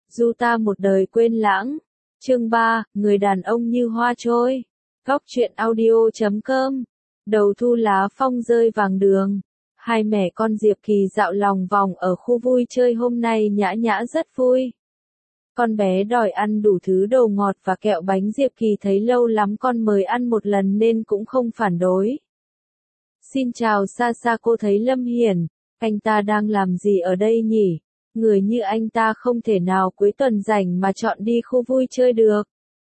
Du ta một đời quên lãng. Chương 3, người đàn ông như hoa trôi. Góc truyện audio.com. Đầu thu lá phong rơi vàng đường. Hai mẹ con Diệp Kỳ dạo lòng vòng ở khu vui chơi hôm nay Nhã Nhã rất vui. Con bé đòi ăn đủ thứ đồ ngọt và kẹo bánh. Diệp Kỳ thấy lâu lắm con mời ăn một lần nên cũng không phản đối. Xin chào xa xa, cô thấy Lâm Hiển, anh ta đang làm gì ở đây nhỉ? Người như anh ta không thể nào cuối tuần rảnh mà chọn đi khu vui chơi được.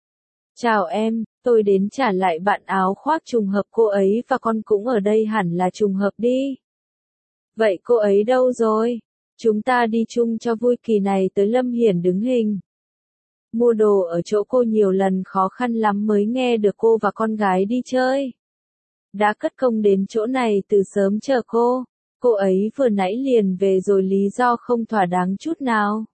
Chào em, tôi đến trả lại bạn áo khoác, trùng hợp cô ấy và con cũng ở đây, hẳn là trùng hợp đi. Vậy cô ấy đâu rồi? Chúng ta đi chung cho vui. Kỳ này tới Lâm Hiển đứng hình. Mua đồ ở chỗ cô nhiều lần, khó khăn lắm mới nghe được cô và con gái đi chơi. Đã cất công đến chỗ này từ sớm chờ cô. Cô ấy vừa nãy liền về rồi, lý do không thỏa đáng chút nào.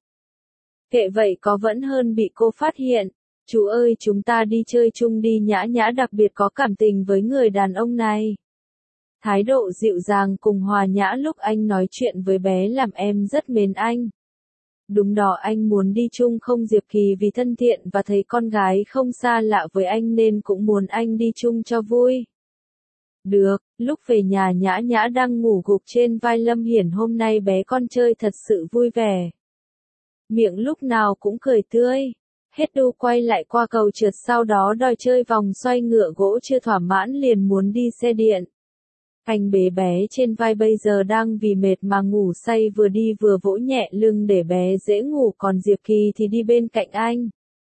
Kệ vậy có vẫn hơn bị cô phát hiện. Chú ơi, chúng ta đi chơi chung đi. Nhã Nhã đặc biệt có cảm tình với người đàn ông này. Thái độ dịu dàng cùng hòa nhã lúc anh nói chuyện với bé làm em rất mến anh. Đúng đó, anh muốn đi chung không? Diệp Kỳ vì thân thiện và thấy con gái không xa lạ với anh nên cũng muốn anh đi chung cho vui. Được, lúc về nhà Nhã Nhã đang ngủ gục trên vai Lâm Hiển. Hôm nay bé con chơi thật sự vui vẻ. Miệng lúc nào cũng cười tươi. Hết đu quay lại qua cầu trượt, sau đó đòi chơi vòng xoay ngựa gỗ, chưa thỏa mãn liền muốn đi xe điện. Anh bế bé trên vai, bây giờ đang vì mệt mà ngủ say, vừa đi vừa vỗ nhẹ lưng để bé dễ ngủ, còn Diệp Kỳ thì đi bên cạnh anh.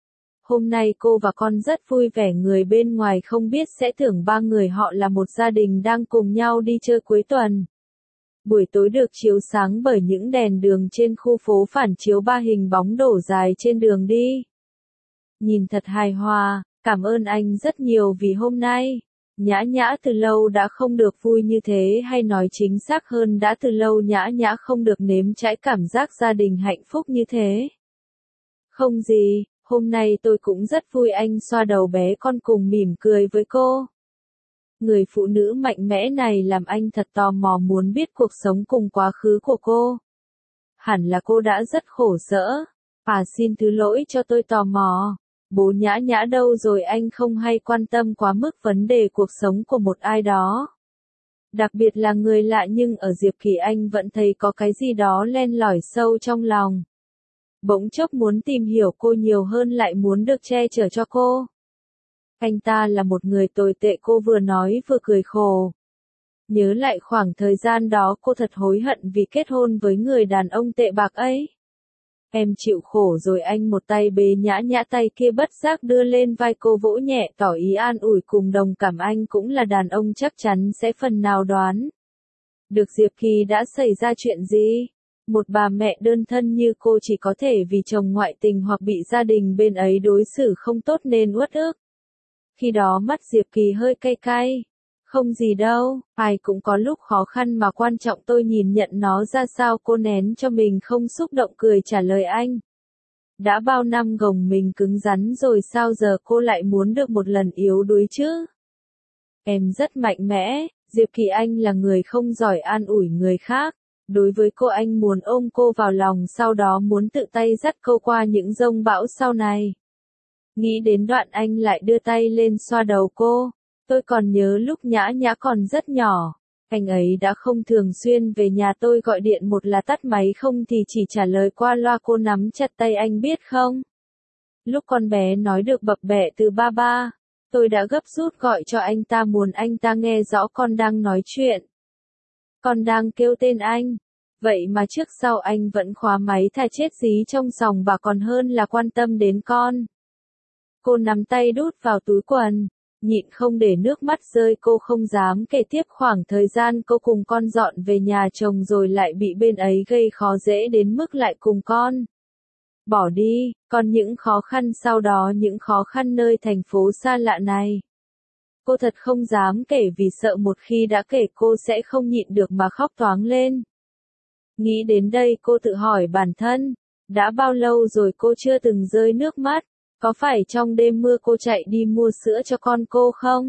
Hôm nay cô và con rất vui vẻ, người bên ngoài không biết sẽ tưởng ba người họ là một gia đình đang cùng nhau đi chơi cuối tuần. Buổi tối được chiếu sáng bởi những đèn đường trên khu phố, phản chiếu ba hình bóng đổ dài trên đường đi. Nhìn thật hài hòa, cảm ơn anh rất nhiều vì hôm nay. Nhã Nhã từ lâu đã không được vui như thế, hay nói chính xác hơn đã từ lâu Nhã Nhã không được nếm trải cảm giác gia đình hạnh phúc như thế. Không gì, hôm nay tôi cũng rất vui. Anh xoa đầu bé con cùng mỉm cười với cô. Người phụ nữ mạnh mẽ này làm anh thật tò mò, muốn biết cuộc sống cùng quá khứ của cô. Hẳn là cô đã rất khổ sở. Xin thứ lỗi cho tôi tò mò. Bố Nhã Nhã đâu rồi? Anh không hay quan tâm quá mức vấn đề cuộc sống của một ai đó. Đặc biệt là người lạ, nhưng ở Diệp Kỳ anh vẫn thấy có cái gì đó len lỏi sâu trong lòng. Bỗng chốc muốn tìm hiểu cô nhiều hơn, lại muốn được che chở cho cô. Anh ta là một người tồi tệ, cô vừa nói vừa cười khổ. Nhớ lại khoảng thời gian đó, cô thật hối hận vì kết hôn với người đàn ông tệ bạc ấy. Em chịu khổ rồi. Anh một tay bế Nhã Nhã, tay kia bất giác đưa lên vai cô vỗ nhẹ, tỏ ý an ủi cùng đồng cảm. Anh cũng là đàn ông, chắc chắn sẽ phần nào đoán được Diệp Kỳ đã xảy ra chuyện gì. Một bà mẹ đơn thân như cô chỉ có thể vì chồng ngoại tình hoặc bị gia đình bên ấy đối xử không tốt nên uất ức. Khi đó mắt Diệp Kỳ hơi cay cay. Không gì đâu, ai cũng có lúc khó khăn mà quan trọng tôi nhìn nhận nó ra sao. Cô nén cho mình không xúc động, cười trả lời anh. Đã bao năm gồng mình cứng rắn rồi, sao giờ cô lại muốn được một lần yếu đuối chứ? Em rất mạnh mẽ. Diệp Kỳ anh là người không giỏi an ủi người khác. Đối với cô, anh muốn ôm cô vào lòng, sau đó muốn tự tay dắt cô qua những dông bão sau này. Nghĩ đến đoạn anh lại đưa tay lên xoa đầu cô. Tôi còn nhớ lúc Nhã Nhã còn rất nhỏ, anh ấy đã không thường xuyên về nhà, tôi gọi điện một là tắt máy, không thì chỉ trả lời qua loa. Cô nắm chặt tay anh biết không? Lúc con bé nói được bập bẹ từ ba ba, tôi đã gấp rút gọi cho anh ta, muốn anh ta nghe rõ con đang nói chuyện. Con đang kêu tên anh. Vậy mà trước sau anh vẫn khóa máy, thà chết dí trong sòng bạc còn hơn là quan tâm đến con. Cô nắm tay đút vào túi quần. Nhịn không để nước mắt rơi, cô không dám kể tiếp khoảng thời gian cô cùng con dọn về nhà chồng rồi lại bị bên ấy gây khó dễ đến mức lại cùng con bỏ đi, còn những khó khăn sau đó, những khó khăn nơi thành phố xa lạ này. Cô thật không dám kể vì sợ một khi đã kể cô sẽ không nhịn được mà khóc toáng lên. Nghĩ đến đây cô tự hỏi bản thân, đã bao lâu rồi cô chưa từng rơi nước mắt? Có phải trong đêm mưa cô chạy đi mua sữa cho con cô không?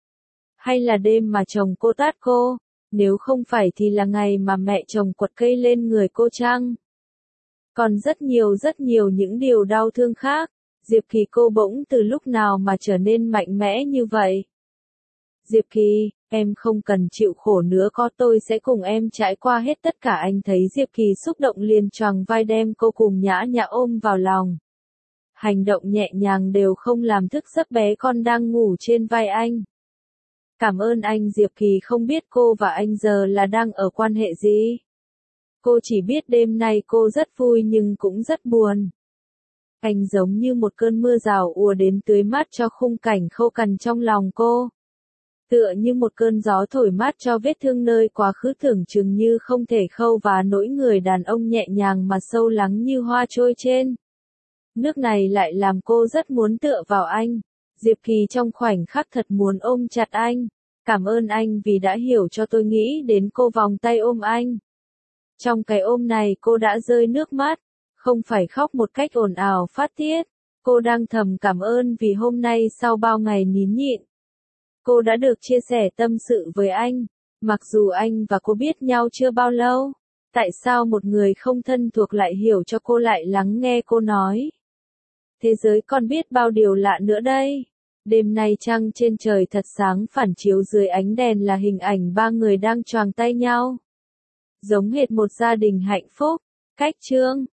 Hay là đêm mà chồng cô tát cô? Nếu không phải thì là ngày mà mẹ chồng quật cây lên người cô chăng? Còn rất nhiều những điều đau thương khác. Diệp Kỳ, cô bỗng từ lúc nào mà trở nên mạnh mẽ như vậy? Diệp Kỳ, em không cần chịu khổ nữa, có tôi sẽ cùng em trải qua hết tất cả. Anh thấy Diệp Kỳ xúc động liền choàng vai đem cô cùng nhã nhã ôm vào lòng. Hành động nhẹ nhàng đều không làm thức giấc bé con đang ngủ trên vai anh. Cảm ơn anh. Diệp Kỳ không biết cô và anh giờ là đang ở quan hệ gì. Cô chỉ biết đêm nay cô rất vui nhưng cũng rất buồn. Anh giống như một cơn mưa rào ùa đến tưới mát cho khung cảnh khô cằn trong lòng cô. Tựa như một cơn gió thổi mát cho vết thương nơi quá khứ tưởng chừng như không thể khâu vá nỗi người đàn ông nhẹ nhàng mà sâu lắng như hoa trôi trên. Nước này lại làm cô rất muốn tựa vào anh. Diệp Kỳ trong khoảnh khắc thật muốn ôm chặt anh. Cảm ơn anh vì đã hiểu cho tôi. Nghĩ đến cô vòng tay ôm anh. Trong cái ôm này cô đã rơi nước mắt. Không phải khóc một cách ồn ào phát tiết. Cô đang thầm cảm ơn vì hôm nay sau bao ngày nín nhịn, cô đã được chia sẻ tâm sự với anh. Mặc dù anh và cô biết nhau chưa bao lâu, tại sao một người không thân thuộc lại hiểu cho cô, lại lắng nghe cô nói. Thế giới còn biết bao điều lạ nữa đây. Đêm nay trăng trên trời thật sáng, phản chiếu dưới ánh đèn là hình ảnh ba người đang choàng tay nhau. Giống hệt một gia đình hạnh phúc. Cách chương